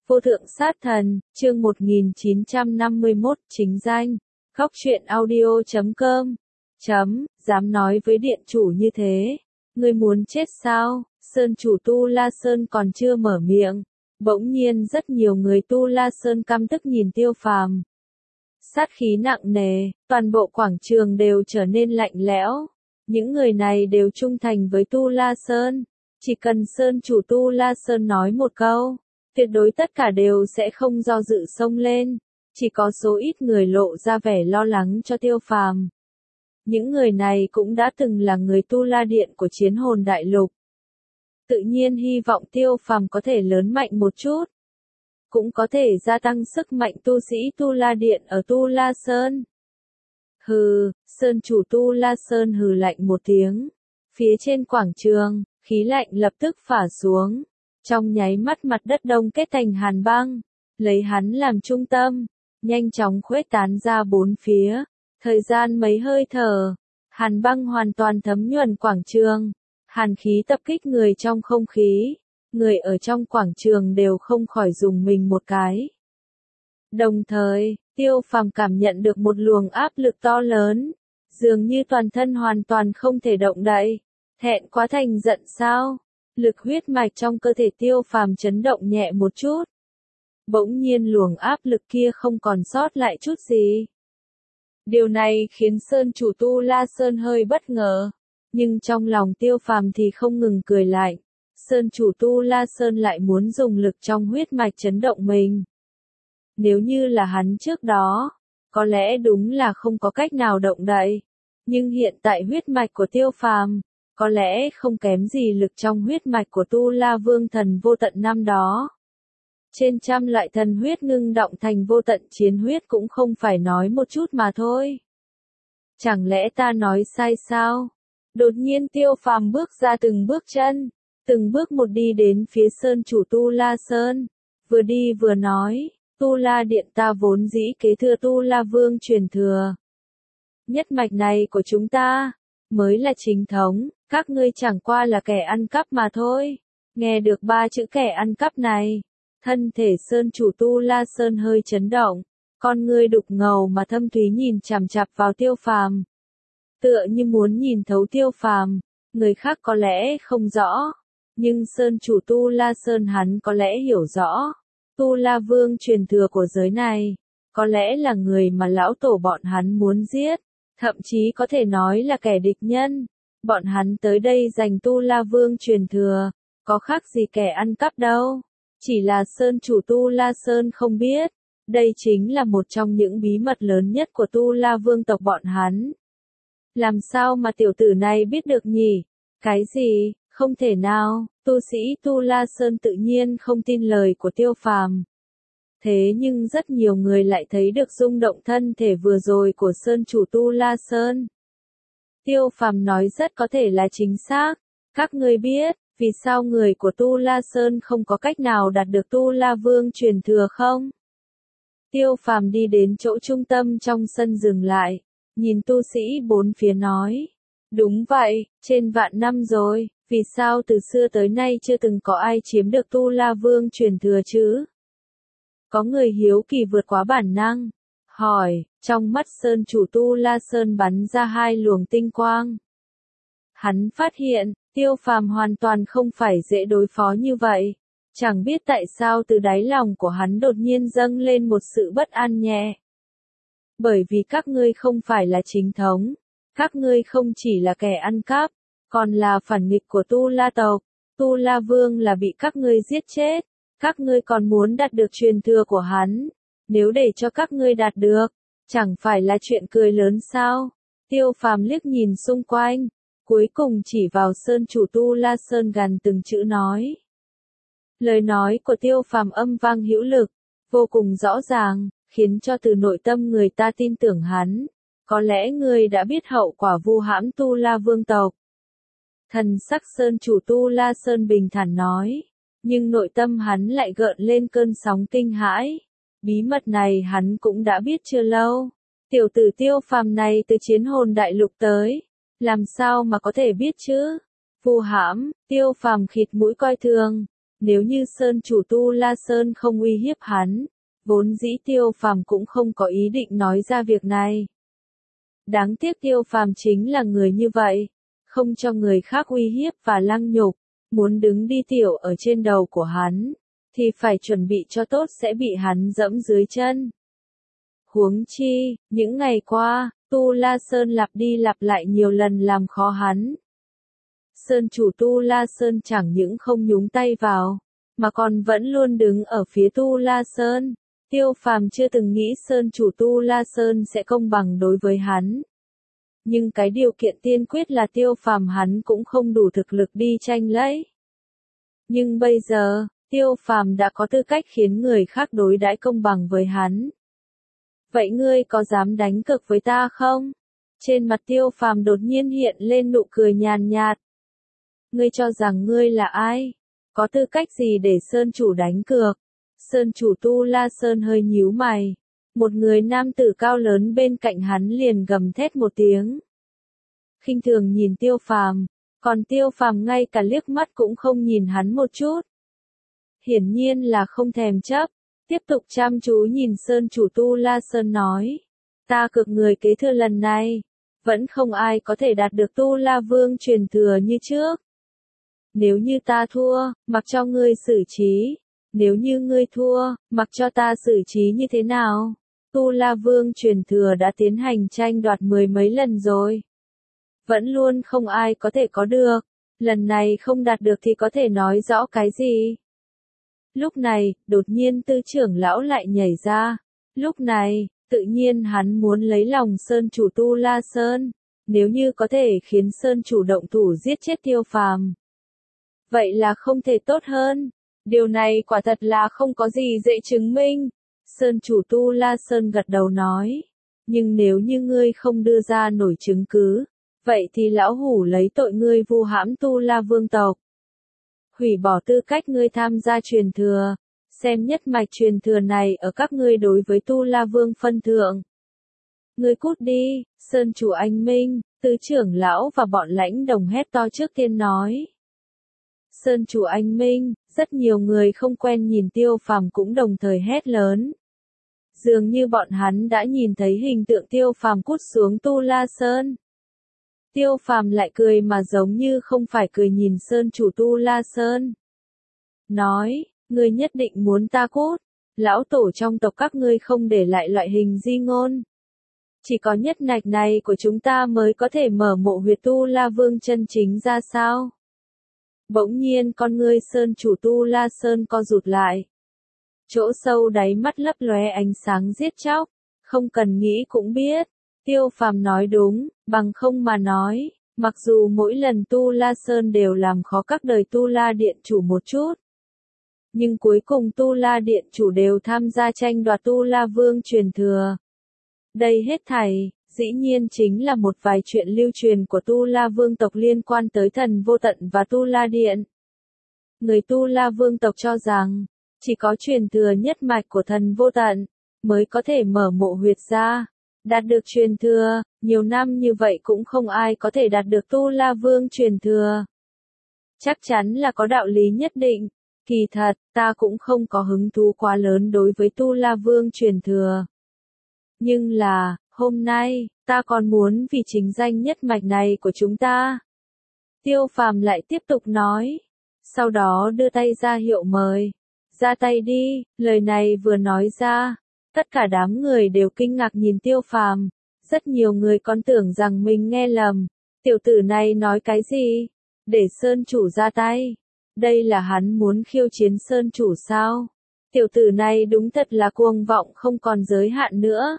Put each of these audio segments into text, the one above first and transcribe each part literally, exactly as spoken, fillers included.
Vô thượng sát thần, chương một nghìn chín trăm năm mươi mốt, chính danh. Góc truyện audio chấm com. Chấm, dám nói với điện chủ như thế. Ngươi muốn chết sao? Sơn chủ Tu La Sơn còn chưa mở miệng. Bỗng nhiên rất nhiều người Tu La Sơn căm tức nhìn Tiêu Phàm. Sát khí nặng nề, toàn bộ quảng trường đều trở nên lạnh lẽo. Những người này đều trung thành với Tu La Sơn. Chỉ cần Sơn chủ Tu La Sơn nói một câu, tuyệt đối tất cả đều sẽ không do dự xông lên. Chỉ có số ít người lộ ra vẻ lo lắng cho Tiêu Phàm. Những người này cũng đã từng là người Tu La Điện của Chiến Hồn Đại Lục. Tự nhiên hy vọng Tiêu Phàm có thể lớn mạnh một chút. Cũng có thể gia tăng sức mạnh tu sĩ Tu La Điện ở Tu La Sơn. Hừ, Sơn chủ Tu La Sơn hừ lạnh một tiếng. Phía trên quảng trường, khí lạnh lập tức phả xuống. Trong nháy mắt mặt đất đông kết thành hàn băng. Lấy hắn làm trung tâm, nhanh chóng khuếch tán ra bốn phía. Thời gian mấy hơi thở, hàn băng hoàn toàn thấm nhuần quảng trường. Hàn khí tập kích người trong không khí. Người ở trong quảng trường đều không khỏi dùng mình một cái. Đồng thời, Tiêu Phàm cảm nhận được một luồng áp lực to lớn. Dường như toàn thân hoàn toàn không thể động đậy. Thẹn quá thành giận sao? Lực huyết mạch trong cơ thể Tiêu Phàm chấn động nhẹ một chút. Bỗng nhiên luồng áp lực kia không còn sót lại chút gì. Điều này khiến Sơn chủ Tu La Sơn hơi bất ngờ. Nhưng trong lòng Tiêu Phàm thì không ngừng cười lạnh. Sơn chủ Tu La Sơn lại muốn dùng lực trong huyết mạch chấn động mình. Nếu như là hắn trước đó, có lẽ đúng là không có cách nào động đậy. Nhưng hiện tại huyết mạch của Tiêu Phàm, có lẽ không kém gì lực trong huyết mạch của Tu La Vương thần vô tận năm đó. Trên trăm loại thần huyết ngưng động thành vô tận chiến huyết cũng không phải nói một chút mà thôi. Chẳng lẽ ta nói sai sao? Đột nhiên Tiêu Phàm bước ra từng bước chân, từng bước một đi đến phía Sơn chủ Tu La Sơn. Vừa đi vừa nói, Tu La Điện ta vốn dĩ kế thừa Tu La Vương truyền thừa. Nhất mạch này của chúng ta, mới là chính thống, các ngươi chẳng qua là kẻ ăn cắp mà thôi. Nghe được ba chữ kẻ ăn cắp này, thân thể Sơn chủ Tu La Sơn hơi chấn động, con ngươi đục ngầu mà thâm thúy nhìn chằm chằm vào Tiêu Phàm. Tựa như muốn nhìn thấu Tiêu Phàm, người khác có lẽ không rõ, nhưng Sơn chủ Tu La Sơn hắn có lẽ hiểu rõ. Tu La Vương truyền thừa của giới này, có lẽ là người mà lão tổ bọn hắn muốn giết, thậm chí có thể nói là kẻ địch nhân. Bọn hắn tới đây giành Tu La Vương truyền thừa, có khác gì kẻ ăn cắp đâu. Chỉ là Sơn chủ Tu La Sơn không biết, đây chính là một trong những bí mật lớn nhất của Tu La Vương tộc bọn hắn. Làm sao mà tiểu tử này biết được nhỉ? Cái gì? Không thể nào, tu sĩ Tu La Sơn tự nhiên không tin lời của Tiêu Phàm. Thế nhưng rất nhiều người lại thấy được rung động thân thể vừa rồi của Sơn chủ Tu La Sơn. Tiêu Phàm nói rất có thể là chính xác. Các ngươi biết, vì sao người của Tu La Sơn không có cách nào đạt được Tu La Vương truyền thừa không? Tiêu Phàm đi đến chỗ trung tâm trong sân dừng lại, nhìn tu sĩ bốn phía nói. Đúng vậy, trên vạn năm rồi, vì sao từ xưa tới nay chưa từng có ai chiếm được Tu La Vương truyền thừa chứ? Có người hiếu kỳ vượt quá bản năng, hỏi, trong mắt Sơn chủ Tu La Sơn bắn ra hai luồng tinh quang. Hắn phát hiện, Tiêu Phàm hoàn toàn không phải dễ đối phó như vậy. Chẳng biết tại sao từ đáy lòng của hắn đột nhiên dâng lên một sự bất an nhẹ. Bởi vì các ngươi không phải là chính thống, các ngươi không chỉ là kẻ ăn cắp, còn là phản nghịch của Tu La tộc. Tu La Vương là bị các ngươi giết chết, các ngươi còn muốn đạt được truyền thừa của hắn. Nếu để cho các ngươi đạt được, chẳng phải là chuyện cười lớn sao? Tiêu Phàm liếc nhìn xung quanh, cuối cùng chỉ vào Sơn chủ Tu La Sơn gần từng chữ nói. Lời nói của Tiêu Phàm âm vang hữu lực, vô cùng rõ ràng, khiến cho từ nội tâm người ta tin tưởng hắn. Có lẽ ngươi đã biết hậu quả vu hãm Tu La Vương tộc. Thần sắc Sơn chủ Tu La Sơn bình thản nói, nhưng nội tâm hắn lại gợn lên cơn sóng kinh hãi. Bí mật này hắn cũng đã biết chưa lâu. Tiểu tử Tiêu Phàm này từ Chiến Hồn Đại Lục tới, làm sao mà có thể biết chứ? Vu hãm, Tiêu Phàm khịt mũi coi thường, Nếu như Sơn chủ Tu La Sơn không uy hiếp hắn, vốn dĩ Tiêu Phàm cũng không có ý định nói ra việc này. Đáng tiếc Tiêu Phàm chính là người như vậy, không cho người khác uy hiếp và lăng nhục, muốn đứng đi tiểu ở trên đầu của hắn, thì phải chuẩn bị cho tốt sẽ bị hắn dẫm dưới chân. Huống chi, những ngày qua, Tu La Sơn lặp đi lặp lại nhiều lần làm khó hắn. Sơn chủ Tu La Sơn chẳng những không nhúng tay vào, mà còn vẫn luôn đứng ở phía Tu La Sơn. Tiêu Phàm chưa từng nghĩ Sơn chủ Tu La Sơn sẽ công bằng đối với hắn. Nhưng cái điều kiện tiên quyết là Tiêu Phàm hắn cũng không đủ thực lực đi tranh lấy. Nhưng bây giờ, Tiêu Phàm đã có tư cách khiến người khác đối đãi công bằng với hắn. Vậy ngươi có dám đánh cược với ta không? Trên mặt Tiêu Phàm đột nhiên hiện lên nụ cười nhàn nhạt. Ngươi cho rằng ngươi là ai? Có tư cách gì để Sơn chủ đánh cược? Sơn chủ Tu La Sơn hơi nhíu mày. Một người nam tử cao lớn bên cạnh hắn liền gầm thét một tiếng. Khinh thường nhìn Tiêu Phàm, còn Tiêu Phàm ngay cả liếc mắt cũng không nhìn hắn một chút. Hiển nhiên là không thèm chấp, tiếp tục chăm chú nhìn Sơn chủ Tu La Sơn nói. Ta cược người kế thừa lần này, vẫn không ai có thể đạt được Tu La Vương truyền thừa như trước. Nếu như ta thua, mặc cho ngươi xử trí. Nếu như ngươi thua, mặc cho ta xử trí như thế nào? Tu La Vương truyền thừa đã tiến hành tranh đoạt mười mấy lần rồi. Vẫn luôn không ai có thể có được. Lần này không đạt được thì có thể nói rõ cái gì? Lúc này, đột nhiên tư trưởng lão lại nhảy ra. Lúc này, tự nhiên hắn muốn lấy lòng Sơn chủ Tu La Sơn. Nếu như có thể khiến Sơn chủ động thủ giết chết Tiêu Phàm, vậy là không thể tốt hơn. Điều này quả thật là không có gì dễ chứng minh. Sơn chủ Tu La Sơn gật đầu nói. Nhưng nếu như ngươi không đưa ra nổi chứng cứ, vậy thì lão hủ lấy tội ngươi vu hãm Tu La Vương tộc. Hủy bỏ tư cách ngươi tham gia truyền thừa, xem nhất mạch truyền thừa này ở các ngươi đối với Tu La Vương phân thượng. Ngươi cút đi, Sơn chủ anh Minh, tứ trưởng lão và bọn lãnh đồng hét to trước tiên nói. Sơn chủ anh Minh, rất nhiều người không quen nhìn Tiêu Phàm cũng đồng thời hét lớn. Dường như bọn hắn đã nhìn thấy hình tượng Tiêu Phàm cút xuống Tu La Sơn. Tiêu Phàm lại cười mà giống như không phải cười nhìn Sơn chủ Tu La Sơn. Nói, ngươi nhất định muốn ta cút, lão tổ trong tộc các ngươi không để lại loại hình di ngôn. Chỉ có nhất mạch này của chúng ta mới có thể mở mộ huyệt Tu La Vương chân chính ra sao? Bỗng nhiên con ngươi Sơn chủ Tu La Sơn co rụt lại. Chỗ sâu đáy mắt lấp lóe ánh sáng giết chóc, không cần nghĩ cũng biết. Tiêu Phàm nói đúng, bằng không mà nói, mặc dù mỗi lần Tu La Sơn đều làm khó các đời Tu La Điện chủ một chút. Nhưng cuối cùng Tu La Điện chủ đều tham gia tranh đoạt Tu La Vương truyền thừa. Đây hết thảy, dĩ nhiên chính là một vài chuyện lưu truyền của Tu La Vương tộc liên quan tới Thần Vô Tận và Tu La Điện. Người Tu La Vương tộc cho rằng, chỉ có truyền thừa nhất mạch của Thần Vô Tận, mới có thể mở mộ huyệt ra. Đạt được truyền thừa, nhiều năm như vậy cũng không ai có thể đạt được Tu La Vương truyền thừa. Chắc chắn là có đạo lý nhất định. Kỳ thật, ta cũng không có hứng thú quá lớn đối với Tu La Vương truyền thừa. Nhưng là, hôm nay, ta còn muốn vì chính danh nhất mạch này của chúng ta. Tiêu Phàm lại tiếp tục nói. Sau đó đưa tay ra hiệu mời. Ra tay đi, lời này vừa nói ra. Tất cả đám người đều kinh ngạc nhìn Tiêu Phàm. Rất nhiều người còn tưởng rằng mình nghe lầm. Tiểu tử này nói cái gì? Để Sơn chủ ra tay. Đây là hắn muốn khiêu chiến Sơn chủ sao? Tiểu tử này đúng thật là cuồng vọng không còn giới hạn nữa.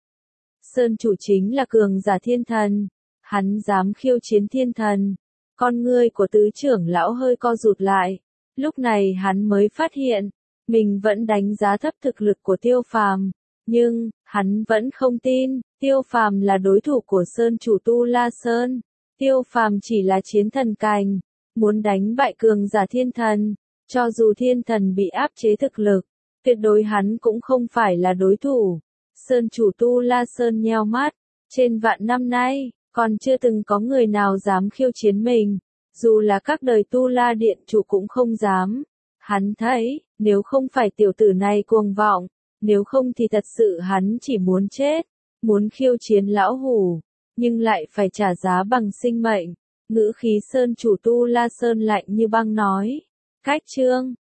Sơn chủ chính là cường giả thiên thần. Hắn dám khiêu chiến thiên thần. Con ngươi của tứ trưởng lão hơi co rụt lại. Lúc này hắn mới phát hiện. Mình vẫn đánh giá thấp thực lực của Tiêu Phàm. Nhưng, hắn vẫn không tin. Tiêu Phàm là đối thủ của Sơn chủ Tu La Sơn. Tiêu Phàm chỉ là chiến thần cành. Muốn đánh bại cường giả thiên thần. Cho dù thiên thần bị áp chế thực lực. Tuyệt đối hắn cũng không phải là đối thủ. Sơn chủ Tu La Sơn nheo mắt, trên vạn năm nay, còn chưa từng có người nào dám khiêu chiến mình, dù là các đời Tu La Điện chủ cũng không dám. Hắn thấy, nếu không phải tiểu tử này cuồng vọng, nếu không thì thật sự hắn chỉ muốn chết, muốn khiêu chiến lão hủ, nhưng lại phải trả giá bằng sinh mệnh. Ngữ khí Sơn chủ Tu La Sơn lạnh như băng nói. Cách chương